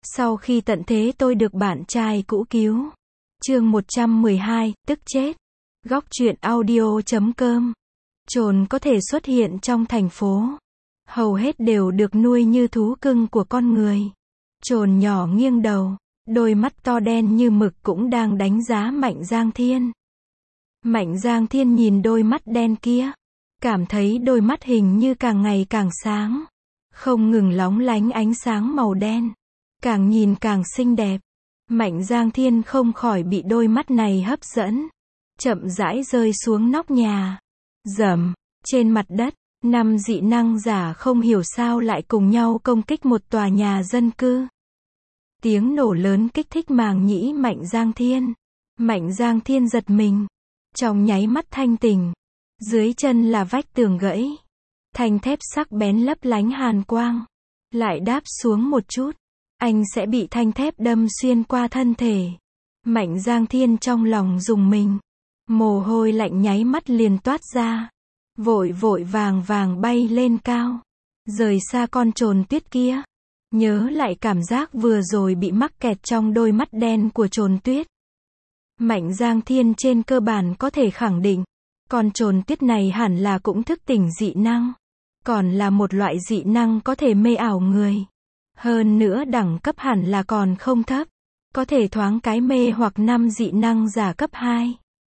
Sau khi tận thế tôi được bạn trai cũ cứu. Chương 112, tức chết. Góc truyện audio.com. Trồn có thể xuất hiện trong thành phố. Hầu hết đều được nuôi như thú cưng của con người. Trồn nhỏ nghiêng đầu, đôi mắt to đen như mực cũng đang đánh giá Mạnh Giang Thiên. Mạnh Giang Thiên nhìn đôi mắt đen kia, cảm thấy đôi mắt hình như càng ngày càng sáng, không ngừng lóng lánh ánh sáng màu đen, càng nhìn càng xinh đẹp. Mạnh Giang Thiên không khỏi bị đôi mắt này hấp dẫn, chậm rãi rơi xuống nóc nhà. Rầm, trên mặt đất, 5 dị năng giả không hiểu sao lại cùng nhau công kích một tòa nhà dân cư. Tiếng nổ lớn kích thích màng nhĩ Mạnh Giang Thiên. Mạnh Giang Thiên giật mình, trong nháy mắt thanh tỉnh. Dưới chân là vách tường gãy, thanh thép sắc bén lấp lánh hàn quang. Lại đáp xuống một chút, anh sẽ bị thanh thép đâm xuyên qua thân thể. Mạnh Giang Thiên trong lòng rùng mình, mồ hôi lạnh nháy mắt liền toát ra, vội vội vàng vàng bay lên cao, rời xa con trồn tuyết kia. Nhớ lại cảm giác vừa rồi bị mắc kẹt trong đôi mắt đen của trồn tuyết. Mạnh Giang Thiên trên cơ bản có thể khẳng định, con trồn tuyết này hẳn là cũng thức tỉnh dị năng, còn là một loại dị năng có thể mê ảo người. Hơn nữa đẳng cấp hẳn là còn không thấp, có thể thoáng cái mê hoặc 5 dị năng giả cấp 2.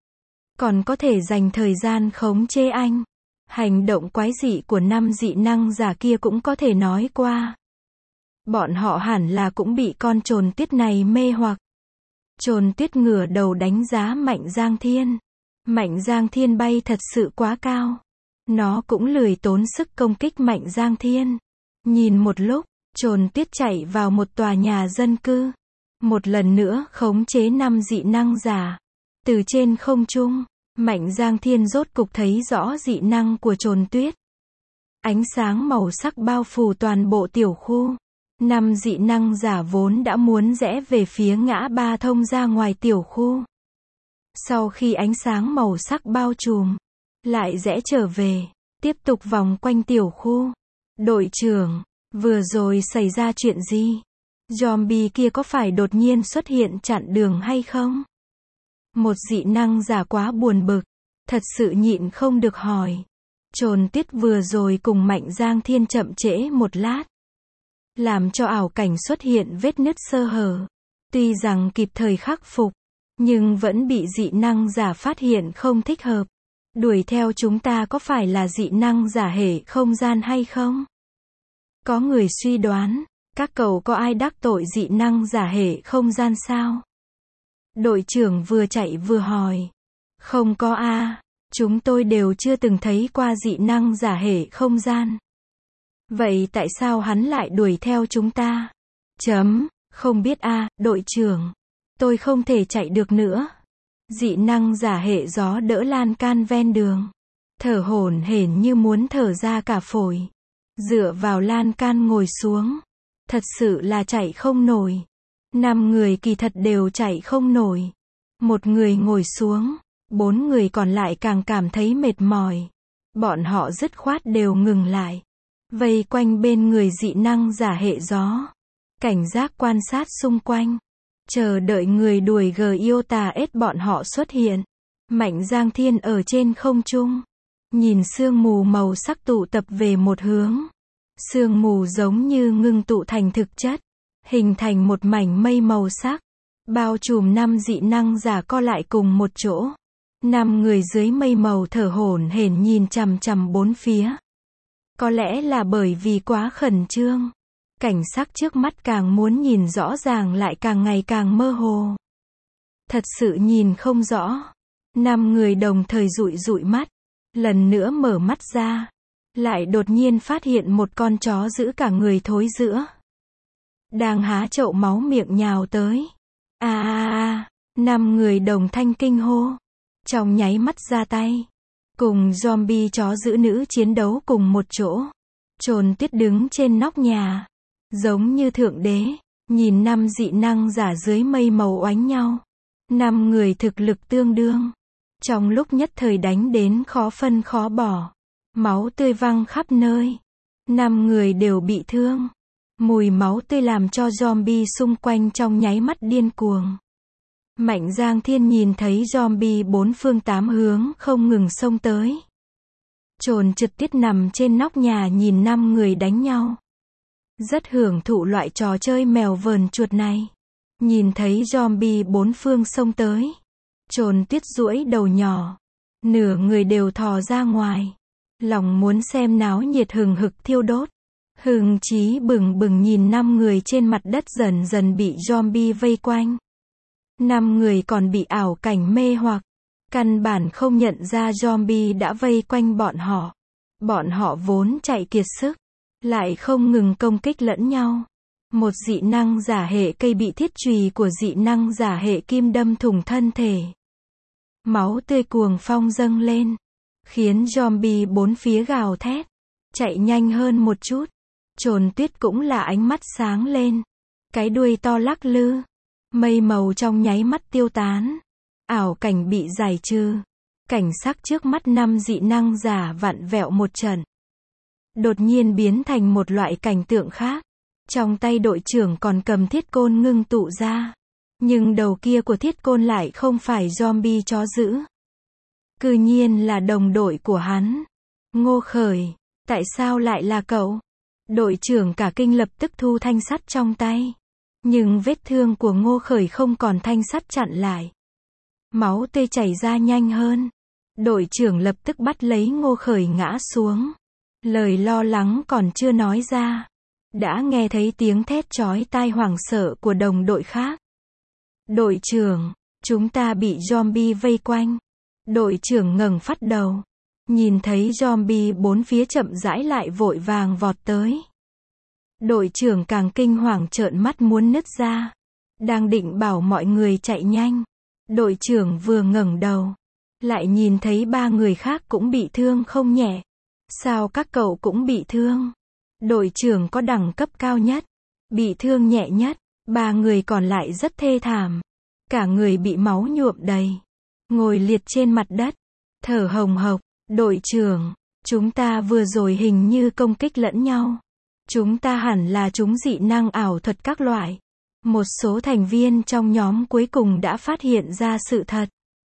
Còn có thể dành thời gian khống chế anh. Hành động quái dị của 5 dị năng giả kia cũng có thể nói qua. Bọn họ hẳn là cũng bị con trồn tuyết này mê hoặc. Trồn tuyết ngửa đầu đánh giá Mạnh Giang Thiên. Mạnh Giang Thiên bay thật sự quá cao. Nó cũng lười tốn sức công kích Mạnh Giang Thiên. Nhìn một lúc, trồn tuyết chạy vào một tòa nhà dân cư. Một lần nữa khống chế 5 dị năng giả. Từ trên không trung, Mạnh Giang Thiên rốt cục thấy rõ dị năng của trồn tuyết. Ánh sáng màu sắc bao phủ toàn bộ tiểu khu. 5 dị năng giả vốn đã muốn rẽ về phía ngã ba thông ra ngoài tiểu khu. Sau khi ánh sáng màu sắc bao trùm, lại rẽ trở về, tiếp tục vòng quanh tiểu khu. Đội trưởng, vừa rồi xảy ra chuyện gì? Zombie kia có phải đột nhiên xuất hiện chặn đường hay không? Một dị năng giả quá buồn bực, thật sự nhịn không được hỏi. Trồn tuyết vừa rồi cùng Mạnh Giang Thiên chậm trễ một lát, làm cho ảo cảnh xuất hiện vết nứt sơ hở. Tuy rằng kịp thời khắc phục, nhưng vẫn bị dị năng giả phát hiện không thích hợp. Đuổi theo chúng ta có phải là dị năng giả hệ không gian hay không? Có người suy đoán, các cậu có ai đắc tội dị năng giả hệ không gian sao? Đội trưởng vừa chạy vừa hỏi. Không có a, chúng tôi đều chưa từng thấy qua dị năng giả hệ không gian. Vậy tại sao hắn lại đuổi theo chúng ta? Không biết a, đội trưởng. Tôi không thể chạy được nữa. Dị năng giả hệ gió đỡ lan can ven đường. Thở hổn hển như muốn thở ra cả phổi. Dựa vào lan can ngồi xuống. Thật sự là chạy không nổi. 5 người kỳ thật đều chạy không nổi. Một người ngồi xuống, 4 người còn lại càng cảm thấy mệt mỏi. Bọn họ dứt khoát đều ngừng lại, vây quanh bên người dị năng giả hệ gió, cảnh giác quan sát xung quanh, chờ đợi người đuổi Giota-S bọn họ xuất hiện. Mạnh Giang Thiên ở trên không trung, nhìn sương mù màu sắc tụ tập về một hướng. Sương mù giống như ngưng tụ thành thực chất, hình thành một mảnh mây màu sắc, bao trùm 5 dị năng giả co lại cùng một chỗ. 5 người dưới mây màu thở hổn hển nhìn chằm chằm bốn phía. Có lẽ là bởi vì quá khẩn trương, cảnh sắc trước mắt càng muốn nhìn rõ ràng lại càng ngày càng mơ hồ. Thật sự nhìn không rõ. 5 người đồng thời dụi dụi mắt, lần nữa mở mắt ra, lại đột nhiên phát hiện một con chó giữ cả người thối rữa, đang há chậu máu miệng nhào tới. 5 người đồng thanh kinh hô, trong nháy mắt ra tay, cùng zombie chó giữ nữ chiến đấu cùng một chỗ. Trồn tuyết đứng trên nóc nhà, giống như thượng đế, nhìn 5 dị năng giả dưới mây màu oánh nhau. 5 người thực lực tương đương, trong lúc nhất thời đánh đến khó phân khó bỏ, máu tươi văng khắp nơi. 5 người đều bị thương. Mùi máu tươi làm cho zombie xung quanh trong nháy mắt điên cuồng. Mạnh Giang Thiên nhìn thấy zombie bốn phương tám hướng không ngừng xông tới. Trồn trực tiếp nằm trên nóc nhà nhìn 5 người đánh nhau. Rất hưởng thụ loại trò chơi mèo vờn chuột này. Nhìn thấy zombie bốn phương xông tới. Trồn tuyết duỗi đầu nhỏ. Nửa người đều thò ra ngoài. Lòng muốn xem náo nhiệt hừng hực thiêu đốt. Hưng chí bừng bừng nhìn 5 người trên mặt đất dần dần bị zombie vây quanh. 5 người còn bị ảo cảnh mê hoặc. Căn bản không nhận ra zombie đã vây quanh bọn họ. Bọn họ vốn chạy kiệt sức. Lại không ngừng công kích lẫn nhau. Một dị năng giả hệ cây bị thiết chùy của dị năng giả hệ kim đâm thủng thân thể. Máu tươi cuồng phong dâng lên. Khiến zombie bốn phía gào thét. Chạy nhanh hơn một chút. Trồn tuyết cũng là ánh mắt sáng lên. Cái đuôi to lắc lư. Mây màu trong nháy mắt tiêu tán. Ảo cảnh bị giải trừ. Cảnh sắc trước mắt 5 dị năng giả vặn vẹo một trận. Đột nhiên biến thành một loại cảnh tượng khác. Trong tay đội trưởng còn cầm thiết côn ngưng tụ ra. Nhưng đầu kia của thiết côn lại không phải zombie chó dữ. Cư nhiên là đồng đội của hắn. Ngô Khởi, tại sao lại là cậu? Đội trưởng cả kinh lập tức thu thanh sắt trong tay. Nhưng vết thương của Ngô Khởi không còn thanh sắt chặn lại. Máu tươi chảy ra nhanh hơn. Đội trưởng lập tức bắt lấy Ngô Khởi ngã xuống. Lời lo lắng còn chưa nói ra. Đã nghe thấy tiếng thét chói tai hoảng sợ của đồng đội khác. Đội trưởng, chúng ta bị zombie vây quanh. Đội trưởng ngẩng phát đầu. Nhìn thấy zombie bốn phía chậm rãi lại vội vàng vọt tới. Đội trưởng càng kinh hoàng trợn mắt muốn nứt ra. Đang định bảo mọi người chạy nhanh. Đội trưởng vừa ngẩng đầu. Lại nhìn thấy 3 người khác cũng bị thương không nhẹ. Sao các cậu cũng bị thương? Đội trưởng có đẳng cấp cao nhất. Bị thương nhẹ nhất. 3 người còn lại rất thê thảm. Cả người bị máu nhuộm đầy. Ngồi liệt trên mặt đất. Thở hồng hộc. Đội trưởng, chúng ta vừa rồi hình như công kích lẫn nhau. Chúng ta hẳn là chúng dị năng ảo thuật các loại. Một số thành viên trong nhóm cuối cùng đã phát hiện ra sự thật.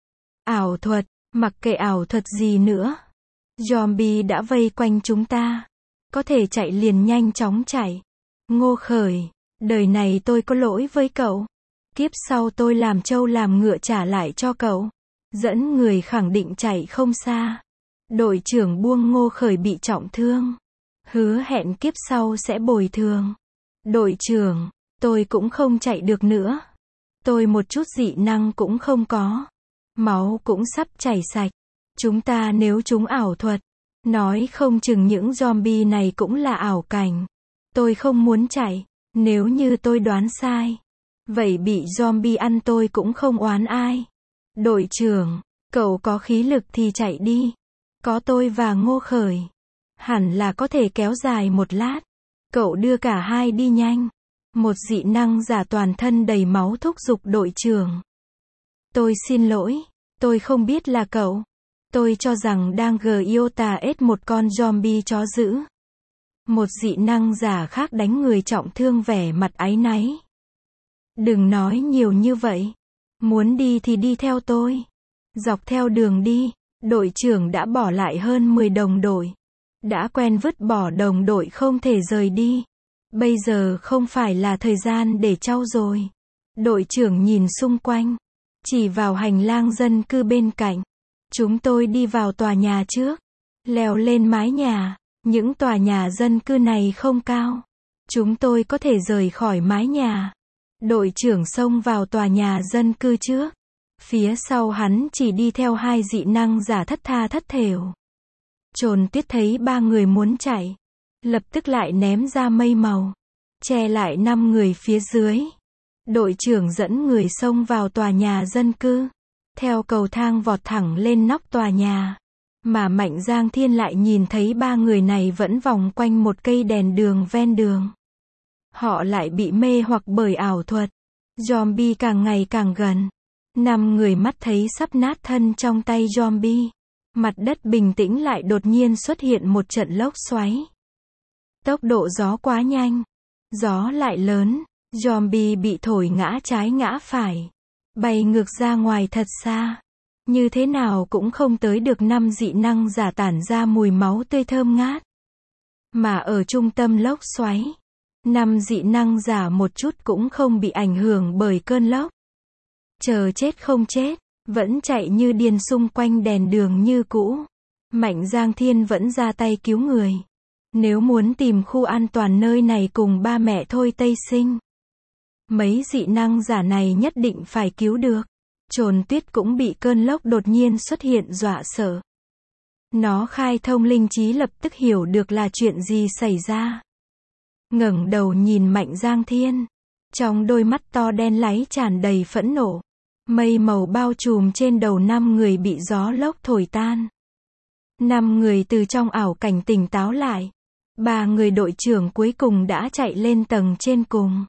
Ảo thuật, mặc kệ ảo thuật gì nữa. Zombie đã vây quanh chúng ta. Có thể chạy liền nhanh chóng chạy. Ngô Khởi, đời này tôi có lỗi với cậu. Kiếp sau tôi làm trâu làm ngựa trả lại cho cậu. Dẫn người khẳng định chạy không xa. Đội trưởng buông Ngô Khởi bị trọng thương. Hứa hẹn kiếp sau sẽ bồi thường. Đội trưởng, tôi cũng không chạy được nữa. Tôi một chút dị năng cũng không có. Máu cũng sắp chảy sạch. Chúng ta nếu chúng ảo thuật, nói không chừng những zombie này cũng là ảo cảnh. Tôi không muốn chạy. Nếu như tôi đoán sai, vậy bị zombie ăn tôi cũng không oán ai. Đội trưởng, cậu có khí lực thì chạy đi. Có tôi và Ngô Khởi. Hẳn là có thể kéo dài một lát. Cậu đưa cả hai đi nhanh. Một dị năng giả toàn thân đầy máu thúc giục đội trưởng. Tôi xin lỗi. Tôi không biết là cậu. Tôi cho rằng đang Giota-S một con zombie chó dữ. Một dị năng giả khác đánh người trọng thương vẻ mặt áy náy. Đừng nói nhiều như vậy. Muốn đi thì đi theo tôi. Dọc theo đường đi, đội trưởng đã bỏ lại hơn 10 đồng đội. Đã quen vứt bỏ đồng đội không thể rời đi. Bây giờ không phải là thời gian để trau dồi. Đội trưởng nhìn xung quanh. Chỉ vào hành lang dân cư bên cạnh. Chúng tôi đi vào tòa nhà trước. Leo lên mái nhà. Những tòa nhà dân cư này không cao. Chúng tôi có thể rời khỏi mái nhà. Đội trưởng xông vào tòa nhà dân cư trước. Phía sau hắn chỉ đi theo 2 dị năng giả thất tha thất thểu. Trồn tuyết thấy 3 người muốn chạy. Lập tức lại ném ra mây màu. Che lại 5 người phía dưới. Đội trưởng dẫn người xông vào tòa nhà dân cư. Theo cầu thang vọt thẳng lên nóc tòa nhà. Mà Mạnh Giang Thiên lại nhìn thấy 3 người này vẫn vòng quanh một cây đèn đường ven đường. Họ lại bị mê hoặc bởi ảo thuật. Zombie càng ngày càng gần. 5 người mắt thấy sắp nát thân trong tay zombie. Mặt đất bình tĩnh lại đột nhiên xuất hiện một trận lốc xoáy. Tốc độ gió quá nhanh. Gió lại lớn, zombie bị thổi ngã trái ngã phải, bay ngược ra ngoài thật xa. Như thế nào cũng không tới được 5 dị năng giả tản ra mùi máu tươi thơm ngát. Mà ở trung tâm lốc xoáy, 5 dị năng giả một chút cũng không bị ảnh hưởng bởi cơn lốc. Chờ chết không chết, vẫn chạy như điên xung quanh đèn đường như cũ. Mạnh Giang Thiên vẫn ra tay cứu người. Nếu muốn tìm khu an toàn nơi này cùng ba mẹ Thôi Tây Sinh, mấy dị năng giả này nhất định phải cứu được. Trồn Tuyết cũng bị cơn lốc đột nhiên xuất hiện dọa sợ. Nó khai thông linh trí lập tức hiểu được là chuyện gì xảy ra. Ngẩng đầu nhìn Mạnh Giang Thiên. Trong đôi mắt to đen láy tràn đầy phẫn nộ. Mây màu bao trùm trên đầu 5 người bị gió lốc thổi tan. 5 người từ trong ảo cảnh tỉnh táo lại. 3 người đội trưởng cuối cùng đã chạy lên tầng trên cùng.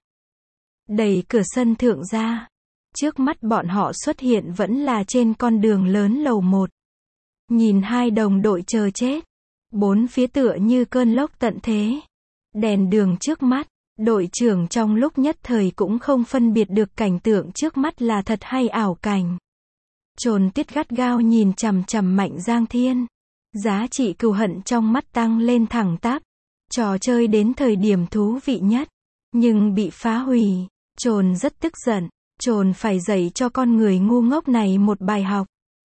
Đẩy cửa sân thượng ra. Trước mắt bọn họ xuất hiện vẫn là trên con đường lớn lầu 1. Nhìn hai đồng đội chờ chết. Bốn phía tựa như cơn lốc tận thế. Đèn đường trước mắt. Đội trưởng trong lúc nhất thời cũng không phân biệt được cảnh tượng trước mắt là thật hay ảo cảnh. Trồn Tuyết gắt gao nhìn chằm chằm Mạnh Giang Thiên. Giá trị cừu hận trong mắt tăng lên thẳng tắp. Trò chơi đến thời điểm thú vị nhất. Nhưng bị phá hủy. Trồn rất tức giận. Trồn phải dạy cho con người ngu ngốc này một bài học.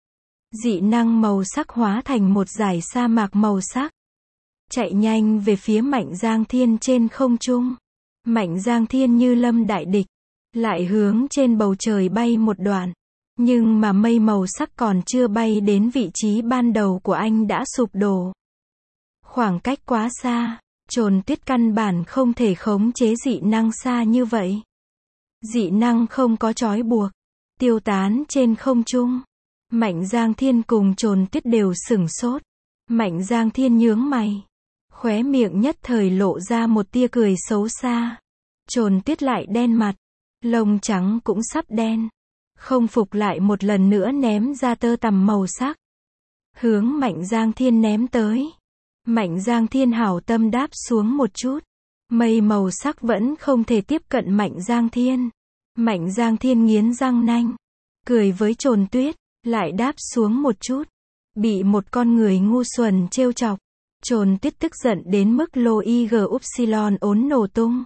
Dị năng màu sắc hóa thành một dải sa mạc màu sắc. Chạy nhanh về phía Mạnh Giang Thiên trên không trung. Mạnh Giang Thiên như lâm đại địch. Lại hướng trên bầu trời bay một đoạn. Nhưng mà mây màu sắc còn chưa bay đến vị trí ban đầu của anh đã sụp đổ. Khoảng cách quá xa. Trồn Tuyết căn bản không thể khống chế dị năng xa như vậy. Dị năng không có trói buộc. Tiêu tán trên không trung. Mạnh Giang Thiên cùng Trồn Tuyết đều sửng sốt. Mạnh Giang Thiên nhướng mày. Khóe miệng nhất thời lộ ra một tia cười xấu xa. Trồn Tuyết lại đen mặt. Lông trắng cũng sắp đen. Không phục lại một lần nữa ném ra tơ tằm màu sắc. Hướng Mạnh Giang Thiên ném tới. Mạnh Giang Thiên hảo tâm đáp xuống một chút. Mây màu sắc vẫn không thể tiếp cận Mạnh Giang Thiên. Mạnh Giang Thiên nghiến răng nanh. Cười với Trồn Tuyết. Lại đáp xuống một chút. Bị một con người ngu xuẩn trêu chọc. Trồn Tuyết tức giận đến mức lô y g upsilon ốn nổ tung.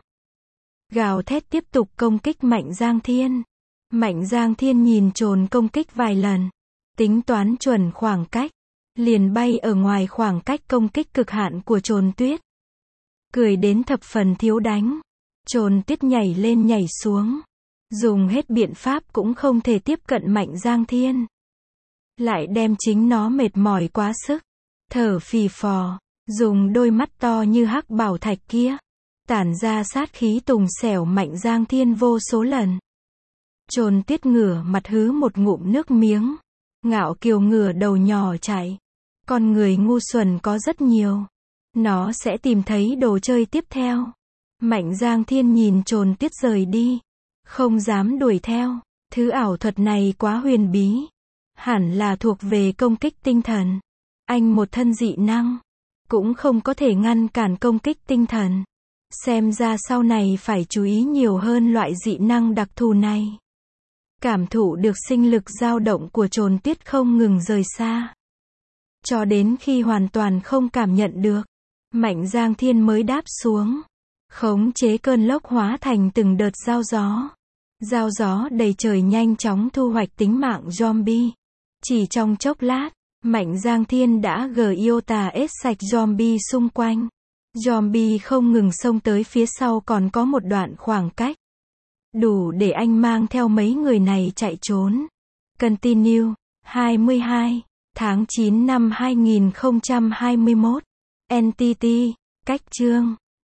Gào thét tiếp tục công kích Mạnh Giang Thiên. Mạnh Giang Thiên nhìn Trồn công kích vài lần. Tính toán chuẩn khoảng cách. Liền bay ở ngoài khoảng cách công kích cực hạn của Trồn Tuyết. Cười đến thập phần thiếu đánh. Trồn Tuyết nhảy lên nhảy xuống. Dùng hết biện pháp cũng không thể tiếp cận Mạnh Giang Thiên. Lại đem chính nó mệt mỏi quá sức. Thở phì phò. Dùng đôi mắt to như hắc bảo thạch kia. Tản ra sát khí tùng xẻo Mạnh Giang Thiên vô số lần. Trồn Tuyết ngửa mặt hứ một ngụm nước miếng. Ngạo kiều ngửa đầu nhỏ chạy. Con người ngu xuẩn có rất nhiều. Nó sẽ tìm thấy đồ chơi tiếp theo. Mạnh Giang Thiên nhìn Trồn Tuyết rời đi. Không dám đuổi theo. Thứ ảo thuật này quá huyền bí. Hẳn là thuộc về công kích tinh thần. Anh một thân dị năng. Cũng không có thể ngăn cản công kích tinh thần. Xem ra sau này phải chú ý nhiều hơn loại dị năng đặc thù này. Cảm thụ được sinh lực dao động của Trồn Tuyết không ngừng rời xa. Cho đến khi hoàn toàn không cảm nhận được. Mạnh Giang Thiên mới đáp xuống. Khống chế cơn lốc hóa thành từng đợt dao gió. Dao gió đầy trời nhanh chóng thu hoạch tính mạng zombie. Chỉ trong chốc lát, Mạnh Giang Thiên đã iota ết sạch zombie xung quanh. Zombie không ngừng xông tới phía sau còn có một đoạn khoảng cách. Đủ để anh mang theo mấy người này chạy trốn. Continue. 22 tháng 9 năm 2021. NTT. Cách chương